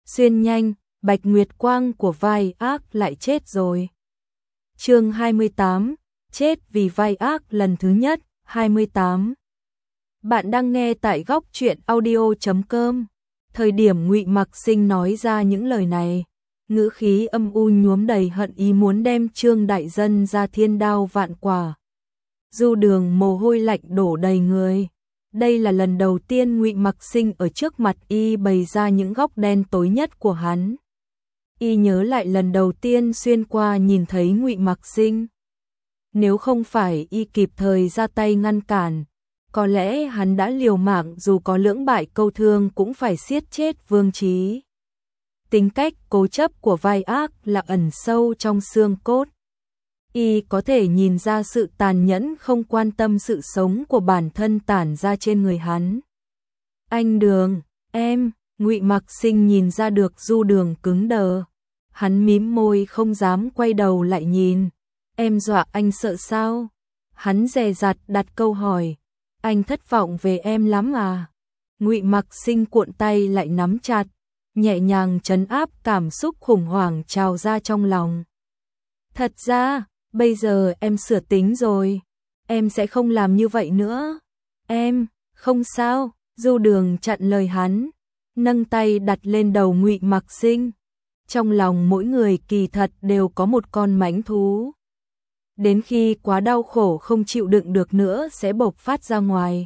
Xuyên nhanh, Bạch Nguyệt Quang của vai ác lại chết rồi. Chương 28, chết vì vai ác lần thứ nhất, 28. Bạn đang nghe tại góc truyện audio.com. Thời điểm Ngụy Mặc Sinh nói ra những lời này, ngữ khí âm u nhuốm đầy hận ý muốn đem Trương Đại Dân ra thiên đao vạn quả. Du Đường mồ hôi lạnh đổ đầy người. Đây là lần đầu tiên Ngụy Mặc Sinh ở trước mặt y bày ra những góc đen tối nhất của hắn. Y nhớ lại lần đầu tiên xuyên qua nhìn thấy Ngụy Mặc Sinh. Nếu không phải y kịp thời ra tay ngăn cản, có lẽ hắn đã liều mạng dù có lưỡng bại câu thương cũng phải siết chết Vương Chí. Tính cách cố chấp của vai ác là ẩn sâu trong xương cốt. Y có thể nhìn ra sự tàn nhẫn không quan tâm sự sống của bản thân tản ra trên người hắn. Anh Đường, em, Ngụy Mặc Sinh nhìn ra được Du Đường cứng đờ. Hắn mím môi không dám quay đầu lại nhìn. Em dọa anh sợ sao? Hắn dè dặt đặt câu hỏi. Anh thất vọng về em lắm à? Ngụy Mặc Sinh cuộn tay lại nắm chặt, nhẹ nhàng trấn áp cảm xúc khủng hoảng trào ra trong lòng. Thật ra, bây giờ em sửa tính rồi. Em sẽ không làm như vậy nữa. Em, không sao. Du Đường chặn lời hắn, nâng tay đặt lên đầu Ngụy Mặc Sinh. Trong lòng mỗi người kỳ thật đều có một con mãnh thú. Đến khi quá đau khổ không chịu đựng được nữa sẽ bộc phát ra ngoài.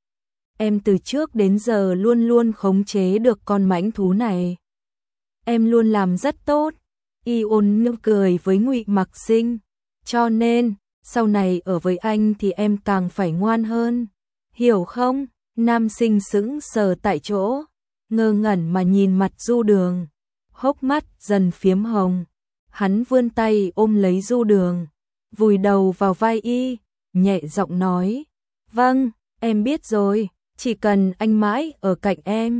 Em từ trước đến giờ luôn luôn khống chế được con mãnh thú này. Em luôn làm rất tốt. Y ôn nhu cười với Ngụy Mặc Sinh. Cho nên, sau này ở với anh thì em càng phải ngoan hơn. Hiểu không? Nam Sinh sững sờ tại chỗ, ngơ ngẩn mà nhìn mặt Du Đường. Hốc mắt dần phiếm hồng. Hắn vươn tay ôm lấy Du Đường, vùi đầu vào vai y, nhẹ giọng nói. Vâng, em biết rồi, chỉ cần anh mãi ở cạnh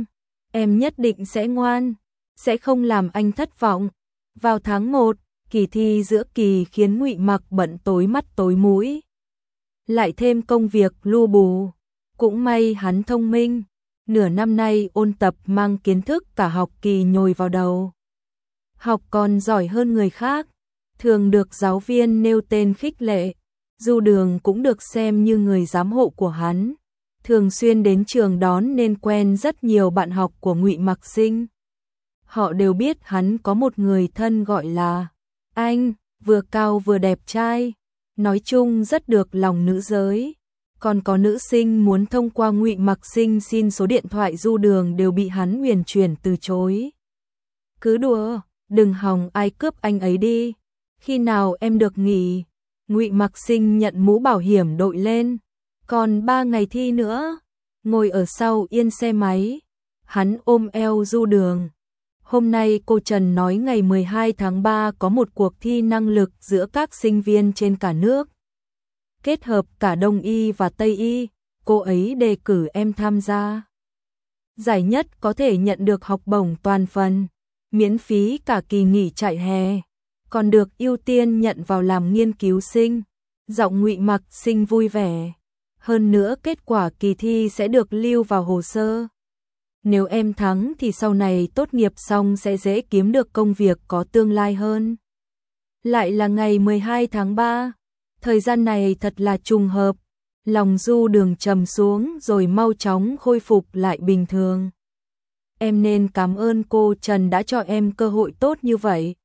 em nhất định sẽ ngoan, sẽ không làm anh thất vọng. Vào tháng 1, kỳ thi giữa kỳ khiến Ngụy Mặc bận tối mắt tối mũi. Lại thêm công việc lu bù, cũng may hắn thông minh. Nửa năm nay ôn tập mang kiến thức cả học kỳ nhồi vào đầu. Học còn giỏi hơn người khác, thường được giáo viên nêu tên khích lệ. Du Đường cũng được xem như người giám hộ của hắn, thường xuyên đến trường đón nên quen rất nhiều bạn học của Ngụy Mặc Sinh. Họ đều biết hắn có một người thân gọi là anh, vừa cao vừa đẹp trai, nói chung rất được lòng nữ giới. Còn có nữ sinh muốn thông qua Ngụy Mặc Sinh xin số điện thoại Du Đường đều bị hắn huyền chuyển từ chối. Cứ đùa, đừng hòng ai cướp anh ấy đi. Khi nào em được nghỉ? Ngụy Mặc Sinh nhận mũ bảo hiểm đội lên. Còn 3 ngày thi nữa. Ngồi ở sau yên xe máy, hắn ôm eo Du Đường. Hôm nay cô Trần nói ngày 12 tháng 3 có một cuộc thi năng lực giữa các sinh viên trên cả nước. Kết hợp cả Đông Y và Tây Y, cô ấy đề cử em tham gia. Giải nhất có thể nhận được học bổng toàn phần, miễn phí cả kỳ nghỉ trại hè, còn được ưu tiên nhận vào làm nghiên cứu sinh. Giọng Ngụy Mặc Sinh vui vẻ. Hơn nữa kết quả kỳ thi sẽ được lưu vào hồ sơ. Nếu em thắng thì sau này tốt nghiệp xong sẽ dễ kiếm được công việc có tương lai hơn. Lại là ngày 12 tháng 3. Thời gian này thật là trùng hợp. Lòng Du Đường trầm xuống rồi mau chóng khôi phục lại bình thường. Em nên cảm ơn cô Trần đã cho em cơ hội tốt như vậy.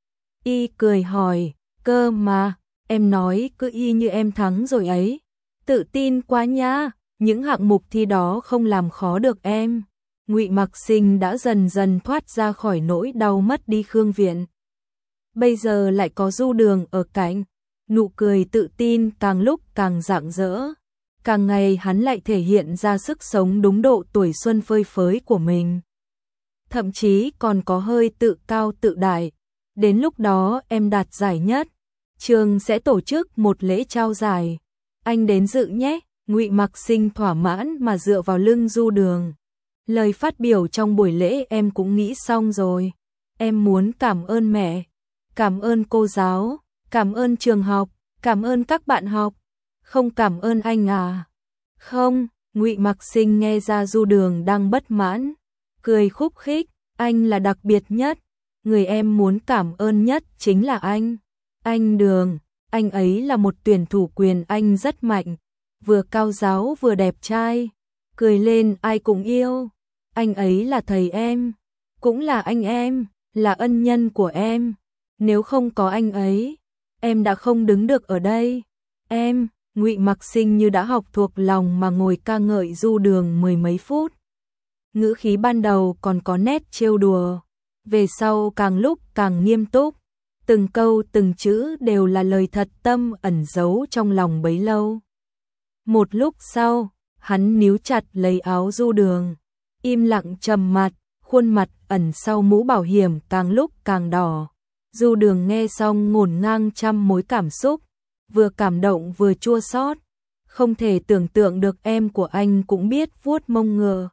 Y cười hỏi, cơ mà, em nói cứ y như em thắng rồi ấy. Tự tin quá nhá, những hạng mục thi đó không làm khó được em. Ngụy Mặc Sinh đã dần dần thoát ra khỏi nỗi đau mất đi Khương Viện. Bây giờ lại có Du Đường ở cạnh. Nụ cười tự tin càng lúc càng rạng rỡ. Càng ngày hắn lại thể hiện ra sức sống đúng độ tuổi xuân phơi phới của mình. Thậm chí còn có hơi tự cao tự đại. Đến lúc đó em đạt giải nhất, trường sẽ tổ chức một lễ trao giải. Anh đến dự nhé. Ngụy Mặc Sinh thỏa mãn mà dựa vào lưng Du Đường. Lời phát biểu trong buổi lễ em cũng nghĩ xong rồi. Em muốn cảm ơn mẹ, cảm ơn cô giáo, cảm ơn trường học, cảm ơn các bạn học. Không cảm ơn anh à? Không. Ngụy Mặc Sinh nghe ra Du Đường đang bất mãn, cười khúc khích. Anh là đặc biệt nhất, người em muốn cảm ơn nhất chính là anh. Anh Đường, anh ấy là một tuyển thủ quyền Anh rất mạnh, vừa cao ráo vừa đẹp trai, cười lên ai cũng yêu. Anh ấy là thầy em, cũng là anh em, là ân nhân của em. Nếu không có anh ấy, em đã không đứng được ở đây. Em, Ngụy Mặc Sinh như đã học thuộc lòng mà ngồi ca ngợi Du Đường mười mấy phút. Ngữ khí ban đầu còn có nét trêu đùa, về sau càng lúc càng nghiêm túc, từng câu từng chữ đều là lời thật tâm ẩn giấu trong lòng bấy lâu. Một lúc sau, hắn níu chặt lấy áo Du Đường, im lặng trầm mặt, khuôn mặt ẩn sau mũ bảo hiểm càng lúc càng đỏ. Du Đường nghe xong ngổn ngang trăm mối cảm xúc, vừa cảm động vừa chua xót, không thể tưởng tượng được em của anh cũng biết vuốt mông ngựa.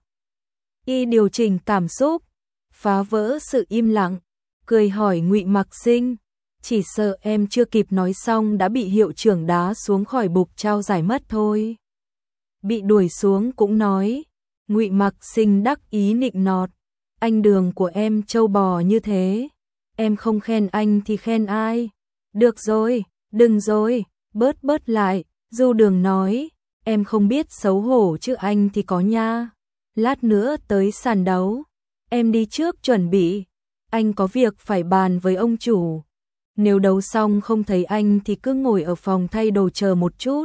Y điều chỉnh cảm xúc, phá vỡ sự im lặng, cười hỏi Ngụy Mặc Sinh, chỉ sợ em chưa kịp nói xong đã bị hiệu trưởng đá xuống khỏi bục trao giải mất thôi. Bị đuổi xuống cũng nói. Ngụy Mặc Sinh đắc ý nịnh nọt, anh Đường của em trâu bò như thế, em không khen anh thì khen ai? Được rồi, đừng rồi, bớt lại. Du Đường nói, em không biết xấu hổ chứ anh thì có nha. Lát nữa tới sàn đấu, em đi trước chuẩn bị, anh có việc phải bàn với ông chủ. Nếu đấu xong không thấy anh thì cứ ngồi ở phòng thay đồ chờ một chút.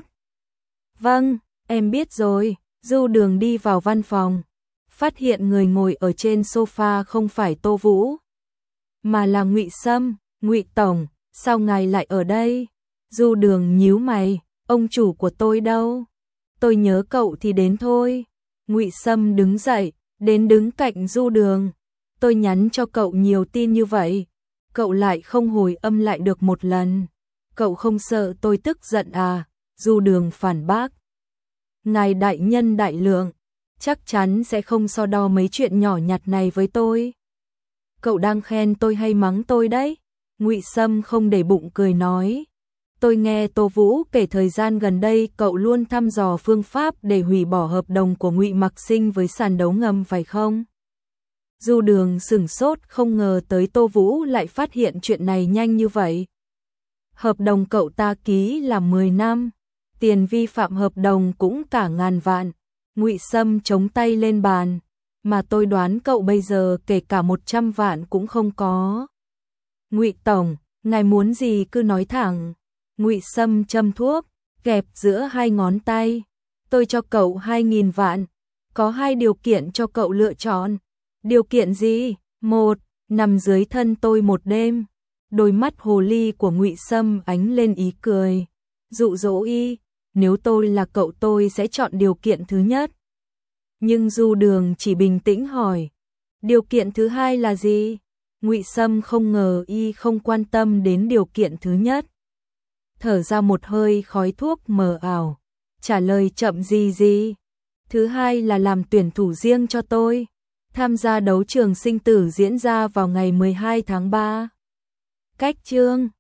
Vâng, em biết rồi. Du Đường đi vào văn phòng, phát hiện người ngồi ở trên sofa không phải Tô Vũ, mà là Ngụy Sâm. Ngụy tổng, sao ngài lại ở đây? Du Đường nhíu mày, ông chủ của tôi đâu? Tôi nhớ cậu thì đến thôi. Ngụy Sâm đứng dậy, đến đứng cạnh Du Đường. Tôi nhắn cho cậu nhiều tin như vậy, cậu lại không hồi âm lại được một lần. Cậu không sợ tôi tức giận à? Du Đường phản bác. Ngài đại nhân đại lượng, chắc chắn sẽ không so đo mấy chuyện nhỏ nhặt này với tôi. Cậu đang khen tôi hay mắng tôi đấy? Ngụy Sâm không để bụng cười nói. Tôi nghe Tô Vũ kể thời gian gần đây cậu luôn thăm dò phương pháp để hủy bỏ hợp đồng của Ngụy Mặc Sinh với sàn đấu ngầm phải không? Du Đường sửng sốt không ngờ tới Tô Vũ lại phát hiện chuyện này nhanh như vậy. Hợp đồng cậu ta ký là 10 năm. Tiền vi phạm hợp đồng cũng cả ngàn vạn. Ngụy Sâm chống tay lên bàn, mà tôi đoán cậu bây giờ kể cả 100 vạn cũng không có. Ngụy tổng, ngài muốn gì cứ nói thẳng. Ngụy Sâm châm thuốc, kẹp giữa hai ngón tay. Tôi cho cậu 2.000 vạn, có 2 điều kiện cho cậu lựa chọn. Điều kiện gì? 1. Nằm dưới thân tôi một đêm. Đôi mắt hồ ly của Ngụy Sâm ánh lên ý cười, dụ dỗ y. Nếu tôi là cậu tôi sẽ chọn điều kiện thứ nhất. Nhưng Du Đường chỉ bình tĩnh hỏi, điều kiện thứ hai là gì? Ngụy Sâm không ngờ y không quan tâm đến điều kiện thứ nhất. Thở ra một hơi khói thuốc mờ ảo, trả lời chậm gì. Thứ hai là làm tuyển thủ riêng cho tôi, tham gia đấu trường sinh tử diễn ra vào ngày 12 tháng 3. Cách chương